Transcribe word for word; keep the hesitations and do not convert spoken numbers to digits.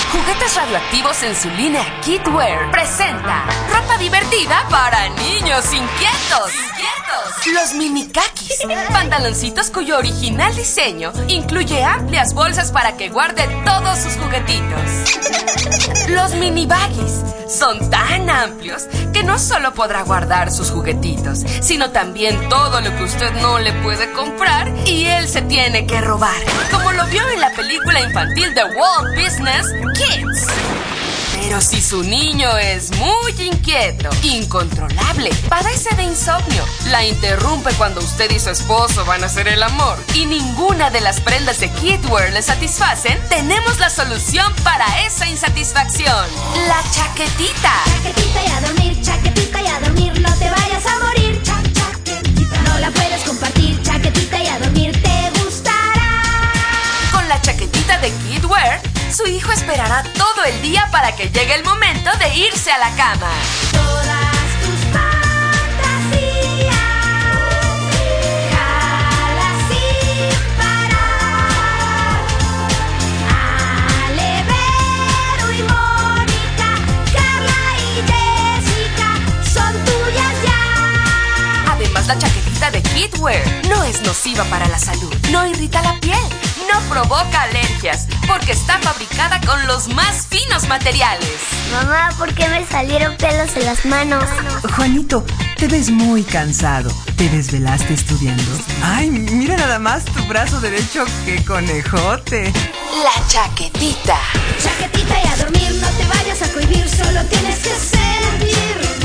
Juguetes Radioactivos en su línea Kidwear presenta ropa divertida para niños inquietos. Inquietos. Los mini kakis, pantaloncitos cuyo original diseño incluye amplias bolsas para que guarde todos sus juguetitos. Los mini baggies son tan amplios que no solo podrá guardar sus juguetitos, sino también todo lo que usted no le puede comprar y él se tiene que robar, como lo vio en la película infantil de Walt Business Kids. Pero si su niño es muy inquieto, incontrolable, padece de insomnio, la interrumpe cuando usted y su esposo van a hacer el amor y ninguna de las prendas de Kidwear le satisfacen, tenemos la solución para esa insatisfacción: la chaquetita. Chaquetita y a dormir, chaquetita y a dormir, no te vayas a morir. Cha, chaquetita. No la puedes compartir, chaquetita y a dormir, te gustará. Con la chaquetita de Kidwear, su hijo esperará todo el día para que llegue el momento de irse a la cama. Todas tus fantasías, jala sin parar. Ale, Vero y Mónica, Carla y Jessica son tuyas ya. Además, la chaquetita de Kidwear no es nociva para la salud, no irrita la piel, no provoca alergias, porque está fabricada con los más finos materiales. Mamá, ¿por qué me salieron pelos en las manos? Juanito, te ves muy cansado. ¿Te desvelaste estudiando? Ay, mira nada más tu brazo derecho, qué conejote. La chaquetita. Chaquetita y a dormir, no te vayas a cohibir, solo tienes que servir.